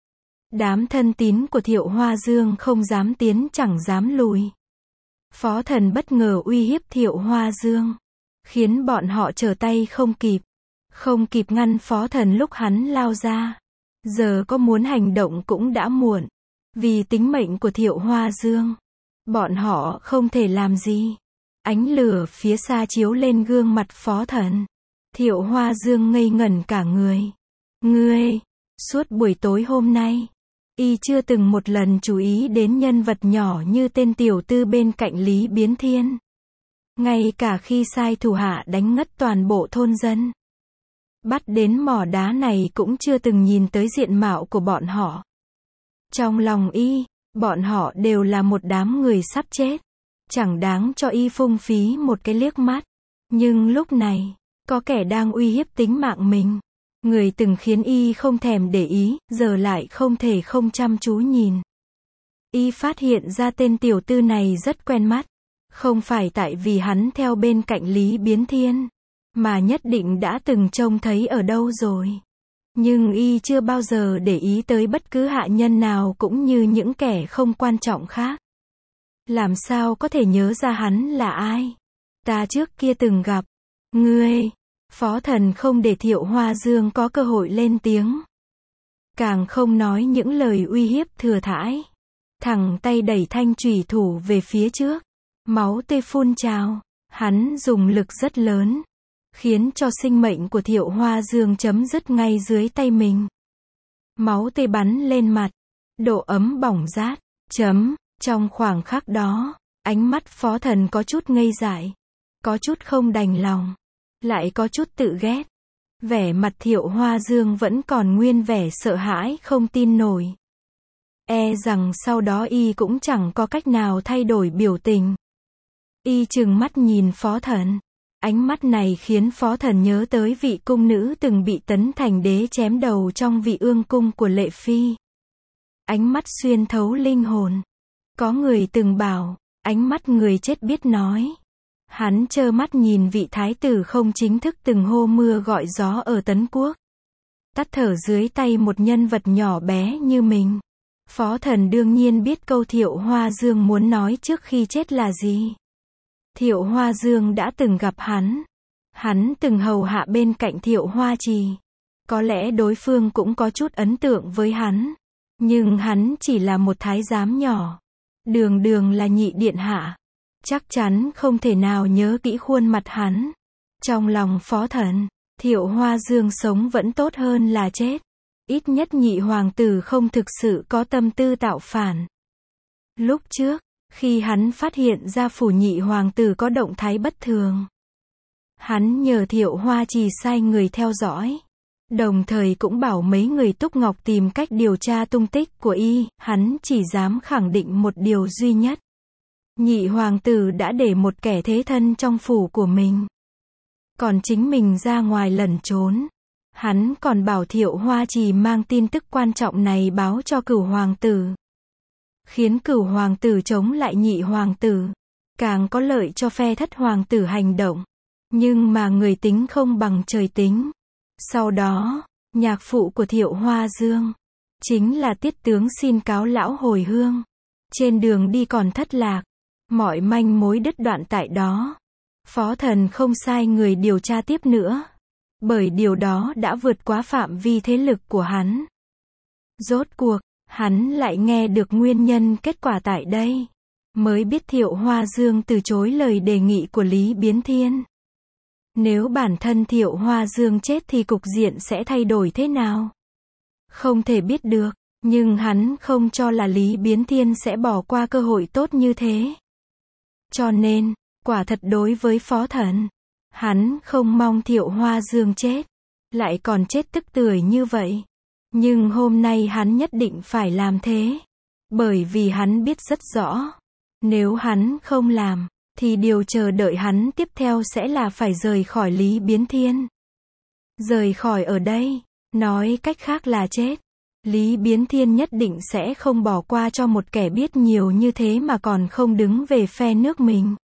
Đám thân tín của Thiệu Hoa Dương không dám tiến chẳng dám lùi. Phó Thần bất ngờ uy hiếp Thiệu Hoa Dương. Khiến bọn họ trở tay không kịp. Không kịp ngăn Phó Thần lúc hắn lao ra. Giờ có muốn hành động cũng đã muộn. Vì tính mệnh của Thiệu Hoa Dương. Bọn họ không thể làm gì. Ánh lửa phía xa chiếu lên gương mặt Phó Thần. Thiệu Hoa Dương ngây ngẩn cả người. Ngươi, suốt buổi tối hôm nay, y chưa từng một lần chú ý đến nhân vật nhỏ như tên tiểu tư bên cạnh Lý Biến Thiên. Ngay cả khi sai thủ hạ đánh ngất toàn bộ thôn dân. Bắt đến mỏ đá này cũng chưa từng nhìn tới diện mạo của bọn họ. Trong lòng y, bọn họ đều là một đám người sắp chết. Chẳng đáng cho y phung phí một cái liếc mắt. Nhưng lúc này, có kẻ đang uy hiếp tính mạng mình. Người từng khiến y không thèm để ý, giờ lại không thể không chăm chú nhìn. Y phát hiện ra tên tiểu tư này rất quen mắt. Không phải tại vì hắn theo bên cạnh Lý Biến Thiên. Mà nhất định đã từng trông thấy ở đâu rồi. Nhưng y chưa bao giờ để ý tới bất cứ hạ nhân nào cũng như những kẻ không quan trọng khác. Làm sao có thể nhớ ra hắn là ai? Ta trước kia từng gặp. Ngươi. Phó Thần không để Thiệu Hoa Dương có cơ hội lên tiếng. Càng không nói những lời uy hiếp thừa thãi. Thẳng tay đẩy thanh chủy thủ về phía trước. Máu tươi phun trào. Hắn dùng lực rất lớn. Khiến cho sinh mệnh của Thiệu Hoa Dương chấm dứt ngay dưới tay mình. Máu tươi bắn lên mặt. Độ ấm bỏng rát. Chấm. Trong khoảng khắc đó, ánh mắt Phó Thần có chút ngây dại. Có chút không đành lòng. Lại có chút tự ghét. Vẻ mặt Thiệu Hoa Dương vẫn còn nguyên vẻ sợ hãi không tin nổi. E rằng sau đó y cũng chẳng có cách nào thay đổi biểu tình. Y trừng mắt nhìn Phó Thần. Ánh mắt này khiến Phó Thần nhớ tới vị cung nữ từng bị Tấn Thành Đế chém đầu trong Vị Ương cung của Lệ Phi. Ánh mắt xuyên thấu linh hồn. Có người từng bảo, ánh mắt người chết biết nói. Hắn trơ mắt nhìn vị thái tử không chính thức từng hô mưa gọi gió ở Tấn Quốc. Tắt thở dưới tay một nhân vật nhỏ bé như mình. Phó Thần đương nhiên biết câu Thiệu Hoa Dương muốn nói trước khi chết là gì. Thiệu Hoa Dương đã từng gặp hắn. Hắn từng hầu hạ bên cạnh Thiệu Hoa Trì. Có lẽ đối phương cũng có chút ấn tượng với hắn. Nhưng hắn chỉ là một thái giám nhỏ. Đường đường là nhị điện hạ. Chắc chắn không thể nào nhớ kỹ khuôn mặt hắn. Trong lòng Phó Thần, Thiệu Hoa Dương sống vẫn tốt hơn là chết. Ít nhất nhị hoàng tử không thực sự có tâm tư tạo phản. Lúc trước, khi hắn phát hiện ra phủ nhị hoàng tử có động thái bất thường, Hắn nhờ Thiệu Hoa Trì sai người theo dõi. Đồng thời cũng bảo mấy người Túc Ngọc tìm cách điều tra tung tích của y, hắn chỉ dám khẳng định một điều duy nhất. Nhị hoàng tử đã để một kẻ thế thân trong phủ của mình. Còn chính mình ra ngoài lẩn trốn. Hắn còn bảo Thiệu Hoa Trì mang tin tức quan trọng này báo cho Cửu hoàng tử. Khiến Cửu hoàng tử chống lại nhị hoàng tử. Càng có lợi cho phe thất hoàng tử hành động. Nhưng mà người tính không bằng trời tính. Sau đó, nhạc phụ của Thiệu Hoa Dương, chính là Tiết tướng xin cáo lão hồi hương. Trên đường đi còn thất lạc. Mọi manh mối đứt đoạn tại đó. Phó Thần không sai người điều tra tiếp nữa. Bởi điều đó đã vượt quá phạm vi thế lực của hắn. Rốt cuộc, hắn lại nghe được nguyên nhân kết quả tại đây. Mới biết Thiệu Hoa Dương từ chối lời đề nghị của Lý Biến Thiên. Nếu bản thân Thiệu Hoa Dương chết thì cục diện sẽ thay đổi thế nào? Không thể biết được, nhưng hắn không cho là Lý Biến Thiên sẽ bỏ qua cơ hội tốt như thế. Cho nên, quả thật đối với Phó Thần, hắn không mong Thiệu Hoa Dương chết, lại còn chết tức tưởi như vậy. Nhưng hôm nay hắn nhất định phải làm thế. Bởi vì hắn biết rất rõ, nếu hắn không làm, thì điều chờ đợi hắn tiếp theo sẽ là phải rời khỏi Lý Biến Thiên. Rời khỏi ở đây, nói cách khác là chết. Lý Biến Thiên nhất định sẽ không bỏ qua cho một kẻ biết nhiều như thế mà còn không đứng về phe nước mình.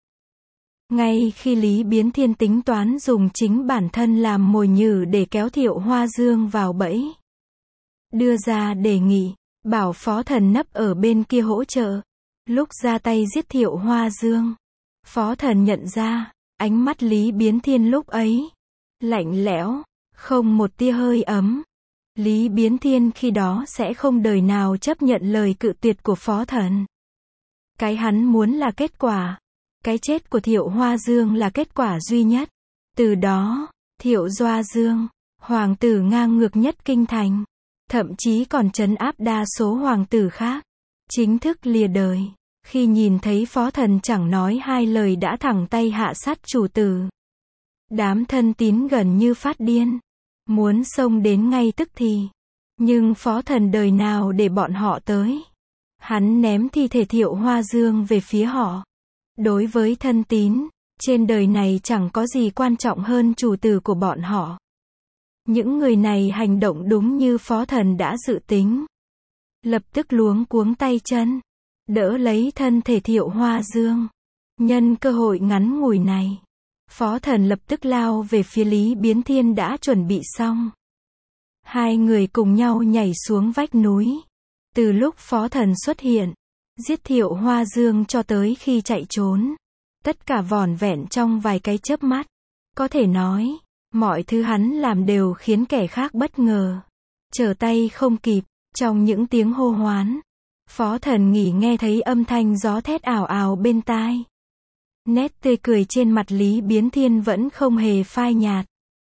Ngay khi Lý Biến Thiên tính toán dùng chính bản thân làm mồi nhử để kéo Thiệu Hoa Dương vào bẫy. Đưa ra đề nghị, bảo Phó Thần nấp ở bên kia hỗ trợ. Lúc ra tay giết Thiệu Hoa Dương, Phó Thần nhận ra, ánh mắt Lý Biến Thiên lúc ấy lạnh lẽo, không một tia hơi ấm. Lý Biến Thiên khi đó sẽ không đời nào chấp nhận lời cự tuyệt của Phó Thần. Cái hắn muốn là kết quả. Cái chết của Thiệu Hoa Dương là kết quả duy nhất. Từ đó, Thiệu Hoa Dương, hoàng tử ngang ngược nhất kinh thành, thậm chí còn trấn áp đa số hoàng tử khác, chính thức lìa đời. Khi nhìn thấy Phó Thần chẳng nói hai lời đã thẳng tay hạ sát chủ tử. Đám thân tín gần như phát điên, muốn xông đến ngay tức thì. Nhưng Phó Thần đời nào để bọn họ tới. Hắn ném thi thể Thiệu Hoa Dương về phía họ. Đối với thân tín, trên đời này chẳng có gì quan trọng hơn chủ tử của bọn họ. Những người này hành động đúng như Phó Thần đã dự tính. Lập tức luống cuống tay chân, đỡ lấy thân thể Thiệu Hoa Dương. Nhân cơ hội ngắn ngủi này, Phó Thần lập tức lao về phía Lý Biến Thiên đã chuẩn bị xong. Hai người cùng nhau nhảy xuống vách núi. Từ lúc Phó Thần xuất hiện, giết Thiệu Hoa Dương cho tới khi chạy trốn, tất cả vỏn vẹn trong vài cái chớp mắt. Có thể nói, mọi thứ hắn làm đều khiến kẻ khác bất ngờ. Trở tay không kịp, trong những tiếng hô hoán, Phó Thần nghỉ nghe thấy âm thanh gió thét ào ào bên tai. Nét tươi cười trên mặt Lý Biến Thiên vẫn không hề phai nhạt.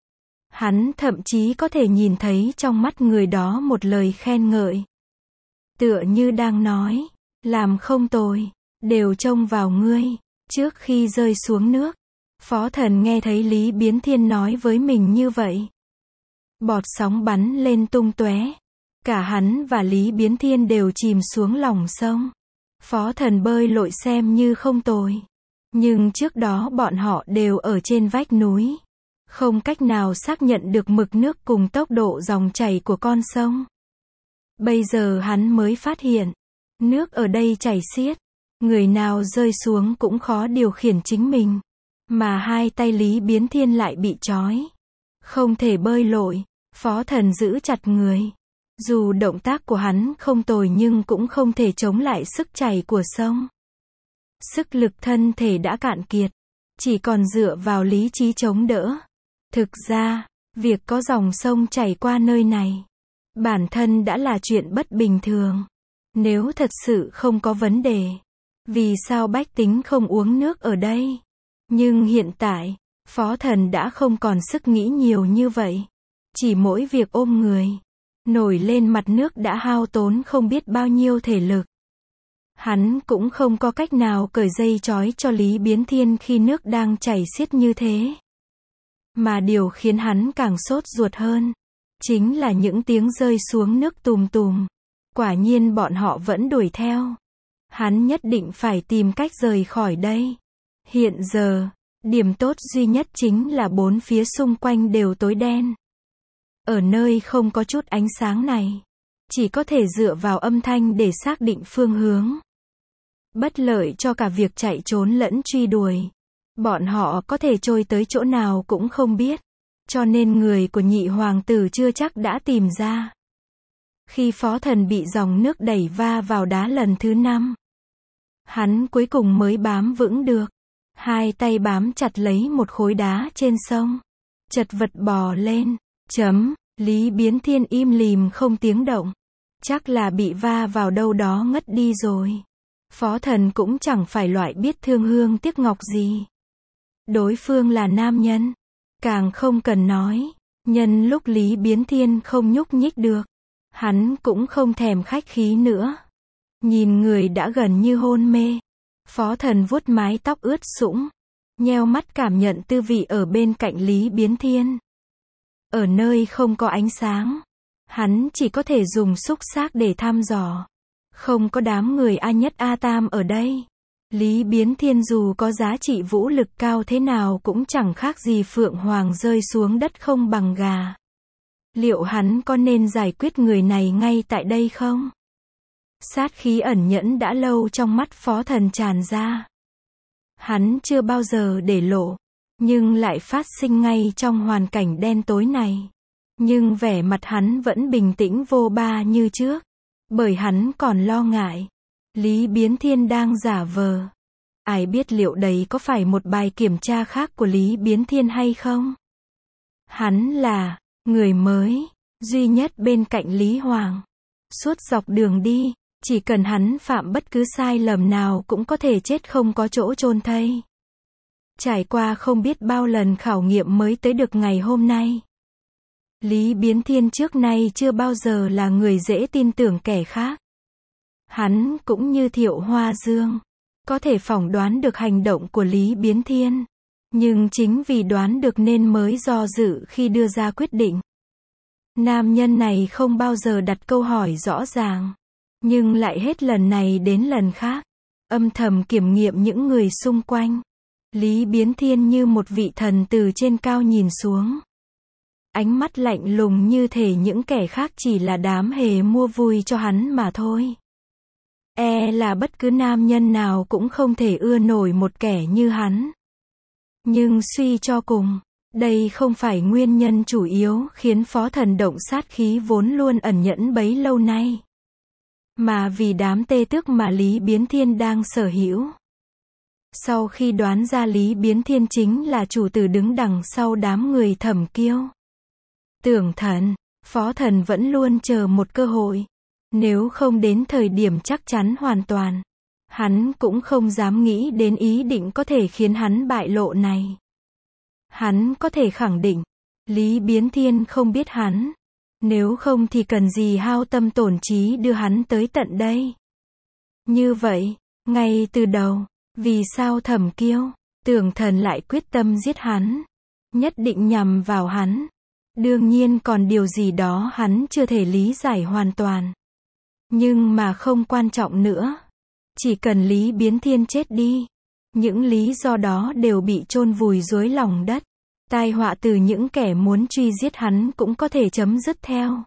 Hắn thậm chí có thể nhìn thấy trong mắt người đó một lời khen ngợi. Tựa như đang nói, làm không tồi, đều trông vào ngươi. Trước khi rơi xuống nước, Phó Thần nghe thấy Lý Biến Thiên nói với mình như vậy. Bọt sóng bắn lên tung tóe. Cả hắn và Lý Biến Thiên đều chìm xuống lòng sông. Phó Thần bơi lội xem như không tồi. Nhưng trước đó bọn họ đều ở trên vách núi. Không cách nào xác nhận được mực nước cùng tốc độ dòng chảy của con sông. Bây giờ hắn mới phát hiện, nước ở đây chảy xiết. Người nào rơi xuống cũng khó điều khiển chính mình. Mà hai tay Lý Biến Thiên lại bị trói. Không thể bơi lội, Phó Thần giữ chặt người. Dù động tác của hắn không tồi nhưng cũng không thể chống lại sức chảy của sông. Sức lực thân thể đã cạn kiệt, chỉ còn dựa vào lý trí chống đỡ. Thực ra, việc có dòng sông chảy qua nơi này, bản thân đã là chuyện bất bình thường. Nếu thật sự không có vấn đề, vì sao bách tính không uống nước ở đây? Nhưng hiện tại, Phó Thần đã không còn sức nghĩ nhiều như vậy. Chỉ mỗi việc ôm người, nổi lên mặt nước đã hao tốn không biết bao nhiêu thể lực. Hắn cũng không có cách nào cởi dây trói cho Lý Biến Thiên khi nước đang chảy xiết như thế. Mà điều khiến hắn càng sốt ruột hơn, chính là những tiếng rơi xuống nước tùm tùm. Quả nhiên bọn họ vẫn đuổi theo. Hắn nhất định phải tìm cách rời khỏi đây. Hiện giờ, điểm tốt duy nhất chính là bốn phía xung quanh đều tối đen. Ở nơi không có chút ánh sáng này, chỉ có thể dựa vào âm thanh để xác định phương hướng. Bất lợi cho cả việc chạy trốn lẫn truy đuổi. Bọn họ có thể trôi tới chỗ nào cũng không biết. Cho nên người của nhị hoàng tử chưa chắc đã tìm ra. Khi phó thần bị dòng nước đẩy va vào đá lần thứ năm, hắn cuối cùng mới bám vững được. Hai tay bám chặt lấy một khối đá trên sông. Chật vật bò lên. Chấm, Lý Biến Thiên im lìm không tiếng động. Chắc là bị va vào đâu đó ngất đi rồi. Phó thần cũng chẳng phải loại biết thương hương tiếc ngọc gì. Đối phương là nam nhân. Càng không cần nói. Nhân lúc Lý Biến Thiên không nhúc nhích được, hắn cũng không thèm khách khí nữa. Nhìn người đã gần như hôn mê, phó thần vuốt mái tóc ướt sũng, nheo mắt cảm nhận tư vị ở bên cạnh Lý Biến Thiên. Ở nơi không có ánh sáng, hắn chỉ có thể dùng xúc xác để thăm dò. Không có đám người A Nhất A Tam ở đây, Lý Biến Thiên dù có giá trị vũ lực cao thế nào cũng chẳng khác gì phượng hoàng rơi xuống đất không bằng gà. Liệu hắn có nên giải quyết người này ngay tại đây không? Sát khí ẩn nhẫn đã lâu trong mắt phó thần tràn ra. Hắn chưa bao giờ để lộ, nhưng lại phát sinh ngay trong hoàn cảnh đen tối này. Nhưng vẻ mặt hắn vẫn bình tĩnh vô ba như trước, bởi hắn còn lo ngại. Lý Biến Thiên đang giả vờ. Ai biết liệu đấy có phải một bài kiểm tra khác của Lý Biến Thiên hay không? Hắn là người mới, duy nhất bên cạnh Lý Hoàng. Suốt dọc đường đi, chỉ cần hắn phạm bất cứ sai lầm nào cũng có thể chết không có chỗ chôn thây. Trải qua không biết bao lần khảo nghiệm mới tới được ngày hôm nay. Lý Biến Thiên trước nay chưa bao giờ là người dễ tin tưởng kẻ khác. Hắn cũng như Thiệu Hoa Dương, có thể phỏng đoán được hành động của Lý Biến Thiên. Nhưng chính vì đoán được nên mới do dự khi đưa ra quyết định. Nam nhân này không bao giờ đặt câu hỏi rõ ràng, nhưng lại hết lần này đến lần khác, âm thầm kiểm nghiệm những người xung quanh. Lý Biến Thiên như một vị thần từ trên cao nhìn xuống. Ánh mắt lạnh lùng như thể những kẻ khác chỉ là đám hề mua vui cho hắn mà thôi. E là bất cứ nam nhân nào cũng không thể ưa nổi một kẻ như hắn. Nhưng suy cho cùng, đây không phải nguyên nhân chủ yếu khiến phó thần động sát khí vốn luôn ẩn nhẫn bấy lâu nay. Mà vì đám tê tước mà Lý Biến Thiên đang sở hữu. Sau khi đoán ra Lý Biến Thiên chính là chủ tử đứng đằng sau đám người Thẩm Kiêu, Tưởng Thần, phó thần vẫn luôn chờ một cơ hội. Nếu không đến thời điểm chắc chắn hoàn toàn, hắn cũng không dám nghĩ đến ý định có thể khiến hắn bại lộ này. Hắn có thể khẳng định, Lý Biến Thiên không biết hắn. Nếu không thì cần gì hao tâm tổn trí đưa hắn tới tận đây. Như vậy, ngay từ đầu, vì sao Thẩm Kiêu, Tưởng Thần lại quyết tâm giết hắn? Nhất định nhằm vào hắn. Đương nhiên còn điều gì đó hắn chưa thể lý giải hoàn toàn. Nhưng mà không quan trọng nữa. Chỉ cần Lý Biến Thiên chết đi, những lý do đó đều bị chôn vùi dưới lòng đất. Tai họa từ những kẻ muốn truy giết hắn cũng có thể chấm dứt theo.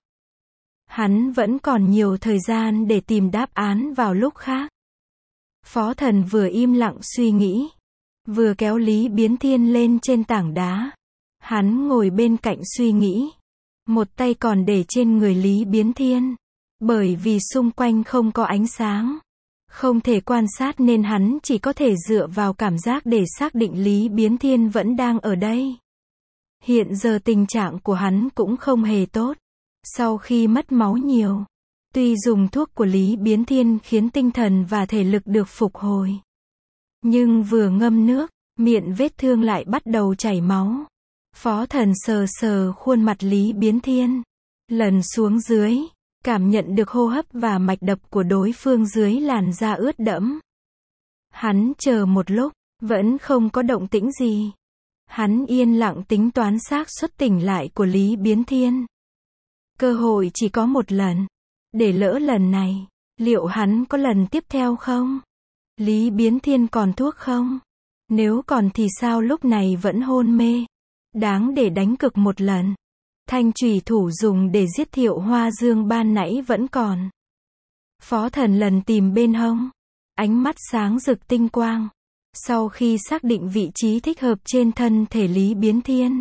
Hắn vẫn còn nhiều thời gian để tìm đáp án vào lúc khác. Phó thần vừa im lặng suy nghĩ, vừa kéo Lý Biến Thiên lên trên tảng đá. Hắn ngồi bên cạnh suy nghĩ, một tay còn để trên người Lý Biến Thiên. Bởi vì xung quanh không có ánh sáng, không thể quan sát nên hắn chỉ có thể dựa vào cảm giác để xác định Lý Biến Thiên vẫn đang ở đây. Hiện giờ tình trạng của hắn cũng không hề tốt. Sau khi mất máu nhiều, tuy dùng thuốc của Lý Biến Thiên khiến tinh thần và thể lực được phục hồi, nhưng vừa ngâm nước, miệng vết thương lại bắt đầu chảy máu. Phó thần sờ sờ khuôn mặt Lý Biến Thiên, lần xuống dưới, cảm nhận được hô hấp và mạch đập của đối phương dưới làn da ướt đẫm. Hắn chờ một lúc, vẫn không có động tĩnh gì. Hắn yên lặng tính toán xác suất tỉnh lại của Lý Biến Thiên. Cơ hội chỉ có một lần. Để lỡ lần này, liệu hắn có lần tiếp theo không? Lý Biến Thiên còn thuốc không? Nếu còn thì sao lúc này vẫn hôn mê? Đáng để đánh cược một lần. Thanh chùy thủ dùng để giết Thiệu Hoa Dương ban nãy vẫn còn. Phó Thần lần tìm bên hông. Ánh mắt sáng rực tinh quang. Sau khi xác định vị trí thích hợp trên thân thể Lý Biến Thiên,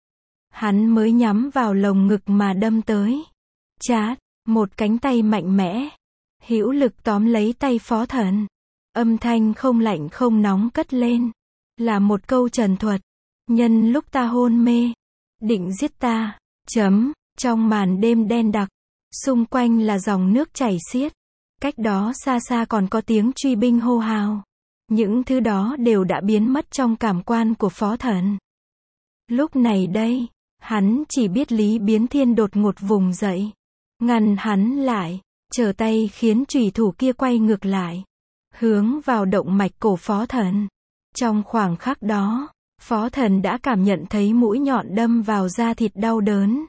hắn mới nhắm vào lồng ngực mà đâm tới. Chát, một cánh tay mạnh mẽ, hữu lực tóm lấy tay Phó Thần. Âm thanh không lạnh không nóng cất lên. Là một câu trần thuật. Nhân lúc ta hôn mê, định giết ta. Chấm, trong màn đêm đen đặc, xung quanh là dòng nước chảy xiết. Cách đó xa xa còn có tiếng truy binh hô hào. Những thứ đó đều đã biến mất trong cảm quan của Phó Thần. Lúc này đây, hắn chỉ biết Lý Biến Thiên đột ngột vùng dậy, ngăn hắn lại, trở tay khiến chùy thủ kia quay ngược lại, hướng vào động mạch cổ Phó Thần. Trong khoảng khắc đó, Phó Thần đã cảm nhận thấy mũi nhọn đâm vào da thịt đau đớn.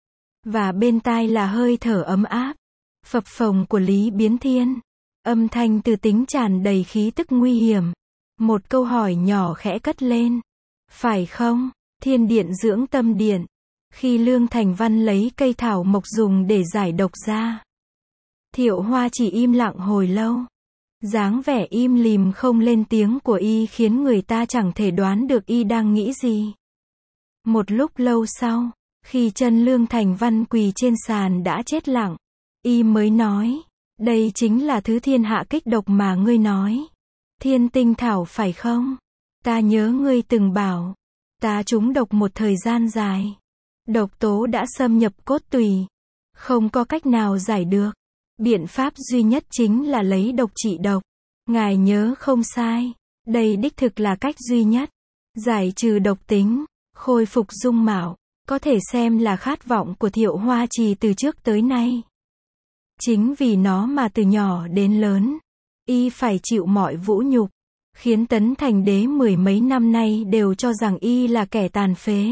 Và bên tai là hơi thở ấm áp, phập phồng của Lý Biến Thiên. Âm thanh từ tính tràn đầy khí tức nguy hiểm. Một câu hỏi nhỏ khẽ cất lên. Phải không? Thiên điện dưỡng tâm điện. Khi Lương Thành Văn lấy cây thảo mộc dùng để giải độc ra, Thiệu Hoa chỉ im lặng hồi lâu. Dáng vẻ im lìm không lên tiếng của y khiến người ta chẳng thể đoán được y đang nghĩ gì. Một lúc lâu sau, khi chân Lương Thành Văn quỳ trên sàn đã chết lặng, y mới nói. Đây chính là thứ thiên hạ kích độc mà ngươi nói. Thiên tinh thảo phải không? Ta nhớ ngươi từng bảo. Ta trúng độc một thời gian dài. Độc tố đã xâm nhập cốt tủy. Không có cách nào giải được. Biện pháp duy nhất chính là lấy độc trị độc. Ngài nhớ không sai. Đây đích thực là cách duy nhất. Giải trừ độc tính, khôi phục dung mạo, có thể xem là khát vọng của Thiệu Hoa Trì từ trước tới nay. Chính vì nó mà từ nhỏ đến lớn, y phải chịu mọi vũ nhục, khiến Tấn Thành Đế mười mấy năm nay đều cho rằng y là kẻ tàn phế,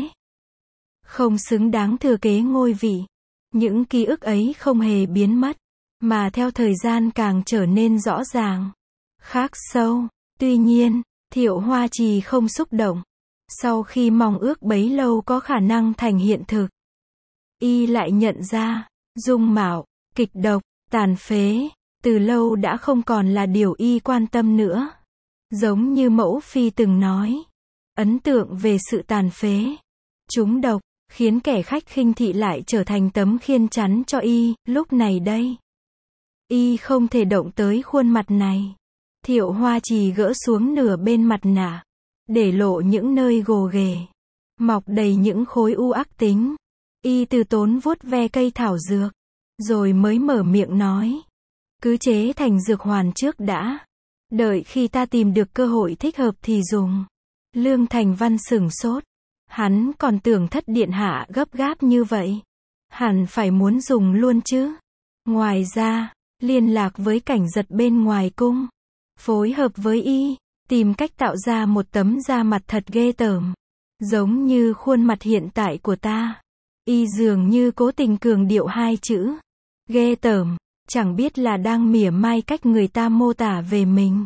không xứng đáng thừa kế ngôi vị. Những ký ức ấy không hề biến mất, mà theo thời gian càng trở nên rõ ràng, khắc sâu. Tuy nhiên, Thiệu Hoa Trì không xúc động. Sau khi mong ước bấy lâu có khả năng thành hiện thực, y lại nhận ra, dung mạo, kịch độc, tàn phế, từ lâu đã không còn là điều y quan tâm nữa. Giống như Mẫu Phi từng nói, ấn tượng về sự tàn phế, trúng độc, khiến kẻ khách khinh thị lại trở thành tấm khiên chắn cho y. Lúc này đây, y không thể động tới khuôn mặt này. Thiệu Hoa Trì gỡ xuống nửa bên mặt nạ, để lộ những nơi gồ ghề, mọc đầy những khối u ác tính. Y từ tốn vuốt ve cây thảo dược, rồi mới mở miệng nói. Cứ chế thành dược hoàn trước đã. Đợi khi ta tìm được cơ hội thích hợp thì dùng. Lương Thành Văn sửng sốt. Hắn còn tưởng Thất điện hạ gấp gáp như vậy. Hẳn phải muốn dùng luôn chứ. Ngoài ra, liên lạc với Cảnh Giật bên ngoài cung. Phối hợp với y, tìm cách tạo ra một tấm da mặt thật ghê tởm. Giống như khuôn mặt hiện tại của ta. Y dường như cố tình cường điệu hai chữ. Ghê tởm, chẳng biết là đang mỉa mai cách người ta mô tả về mình,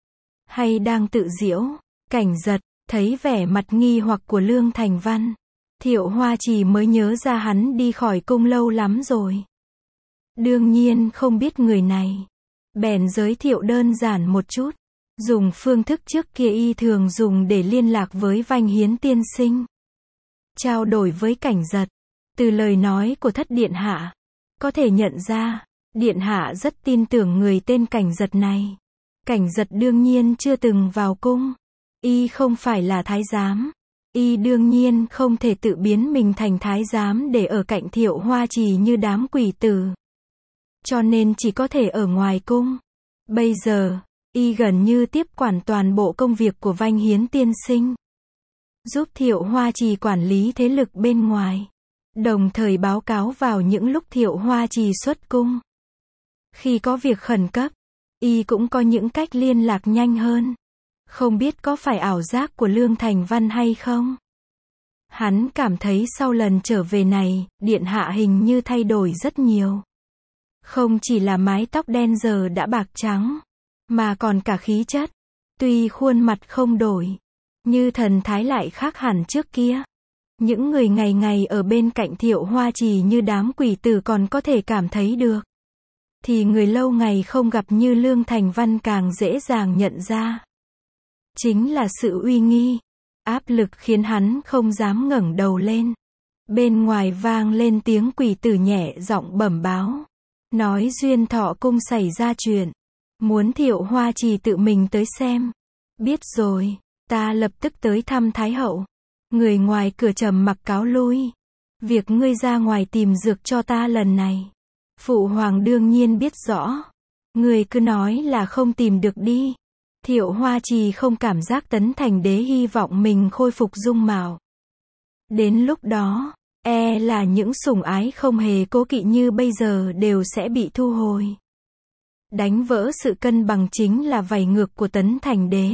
hay đang tự giễu. Cảnh Giật, thấy vẻ mặt nghi hoặc của Lương Thành Văn, Thiệu Hoa Trì mới nhớ ra hắn đi khỏi cung lâu lắm rồi. Đương nhiên không biết người này. Bèn giới thiệu đơn giản một chút. Dùng phương thức trước kia y thường dùng để liên lạc với Vanh Hiến tiên sinh. Trao đổi với Cảnh Giật. Từ lời nói của Thất điện hạ, có thể nhận ra, điện hạ rất tin tưởng người tên Cảnh Giật này. Cảnh Giật đương nhiên chưa từng vào cung. Y không phải là thái giám. Y đương nhiên không thể tự biến mình thành thái giám để ở cạnh Thiệu Hoa Trì như đám quỷ tử. Cho nên chỉ có thể ở ngoài cung. Bây giờ, y gần như tiếp quản toàn bộ công việc của Vanh Hiến tiên sinh, giúp Thiệu Hoa Trì quản lý thế lực bên ngoài, đồng thời báo cáo vào những lúc Thiệu Hoa Trì xuất cung. Khi có việc khẩn cấp, y cũng có những cách liên lạc nhanh hơn. Không biết có phải ảo giác của Lương Thành Văn hay không? Hắn cảm thấy sau lần trở về này, điện hạ hình như thay đổi rất nhiều. Không chỉ là mái tóc đen giờ đã bạc trắng, mà còn cả khí chất. Tuy khuôn mặt không đổi, như thần thái lại khác hẳn trước kia. Những người ngày ngày ở bên cạnh Thiệu Hoa Trì như đám quỷ tử còn có thể cảm thấy được. Thì người lâu ngày không gặp như Lương Thành Văn càng dễ dàng nhận ra. Chính là sự uy nghi, áp lực khiến hắn không dám ngẩng đầu lên. Bên ngoài vang lên tiếng quỷ tử nhẹ giọng bẩm báo. Nói Duyên Thọ cung xảy ra chuyện. Muốn Thiệu Hoa Trì tự mình tới xem. Biết rồi, ta lập tức tới thăm Thái Hậu. Người ngoài cửa trầm mặc cáo lui. Việc ngươi ra ngoài tìm dược cho ta lần này, Phụ Hoàng đương nhiên biết rõ. Ngươi cứ nói là không tìm được đi. Thiệu Hoa Trì không cảm giác Tấn Thành Đế hy vọng mình khôi phục dung mạo. Đến lúc đó, e là những sủng ái không hề cố kỵ như bây giờ đều sẽ bị thu hồi. Đánh vỡ sự cân bằng chính là vảy ngược của Tấn Thành Đế.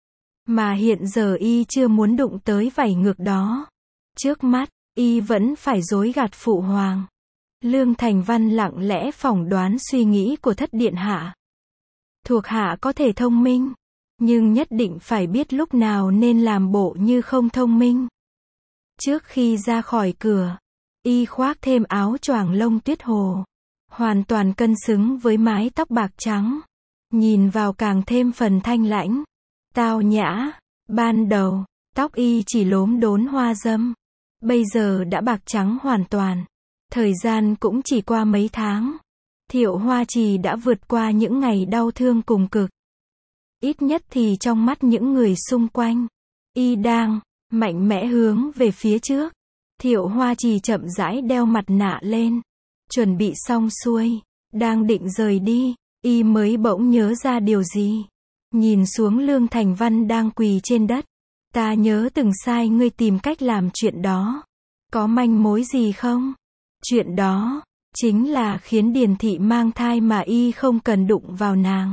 Mà hiện giờ y chưa muốn đụng tới vảy ngược đó. Trước mắt, y vẫn phải dối gạt Phụ Hoàng. Lương Thành Văn lặng lẽ phỏng đoán suy nghĩ của thất điện hạ. Thuộc hạ có thể thông minh, nhưng nhất định phải biết lúc nào nên làm bộ như không thông minh. Trước khi ra khỏi cửa, y khoác thêm áo choàng lông tuyết hồ, hoàn toàn cân xứng với mái tóc bạc trắng. Nhìn vào càng thêm phần thanh lãnh, tao nhã. Ban đầu, tóc y chỉ lốm đốm hoa dâm, bây giờ đã bạc trắng hoàn toàn. Thời gian cũng chỉ qua mấy tháng. Thiệu Hoa Trì đã vượt qua những ngày đau thương cùng cực. Ít nhất thì trong mắt những người xung quanh, y đang mạnh mẽ hướng về phía trước. Thiệu Hoa Trì chậm rãi đeo mặt nạ lên, chuẩn bị xong xuôi, đang định rời đi, y mới bỗng nhớ ra điều gì. Nhìn xuống Lương Thành Văn đang quỳ trên đất. Ta nhớ từng sai ngươi tìm cách làm chuyện đó. Có manh mối gì không? Chuyện đó chính là khiến Điền Thị mang thai mà y không cần đụng vào nàng.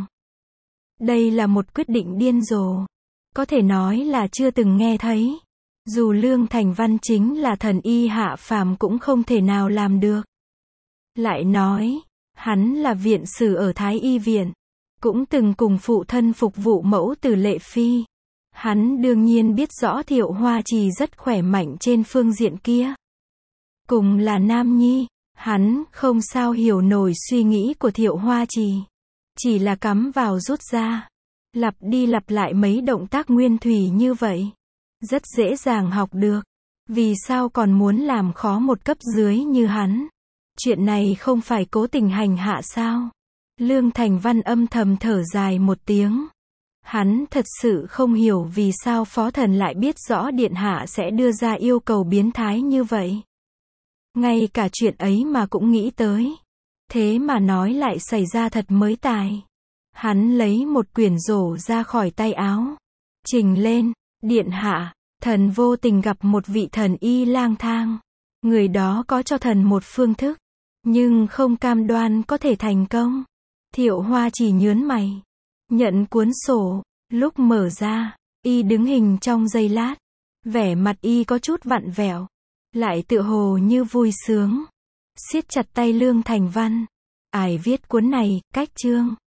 Đây là một quyết định điên rồ, có thể nói là chưa từng nghe thấy. Dù Lương Thành Văn chính là thần y hạ phàm cũng không thể nào làm được. Lại nói, hắn là viện sử ở Thái Y viện, cũng từng cùng phụ thân phục vụ mẫu tử Lệ Phi. Hắn đương nhiên biết rõ Thiệu Hoa Trì rất khỏe mạnh trên phương diện kia. Cùng là nam nhi, hắn không sao hiểu nổi suy nghĩ của Thiệu Hoa Trì. Chỉ là cắm vào rút ra, lặp đi lặp lại mấy động tác nguyên thủy như vậy. Rất dễ dàng học được. Vì sao còn muốn làm khó một cấp dưới như hắn? Chuyện này không phải cố tình hành hạ sao? Lương Thành Văn âm thầm thở dài một tiếng. Hắn thật sự không hiểu vì sao Phó Thần lại biết rõ Điện Hạ sẽ đưa ra yêu cầu biến thái như vậy. Ngay cả chuyện ấy mà cũng nghĩ tới. Thế mà nói lại xảy ra thật mới tài. Hắn lấy một quyển rổ ra khỏi tay áo. Trình lên, Điện Hạ, thần vô tình gặp một vị thần y lang thang. Người đó có cho thần một phương thức, nhưng không cam đoan có thể thành công. Thiệu Hoa chỉ nhớn mày, nhận cuốn sổ, lúc mở ra, y đứng hình trong giây lát. Vẻ mặt y có chút vặn vẹo, lại tựa hồ như vui sướng. Siết chặt tay Lương Thành Văn. Ải viết cuốn này, cách chương.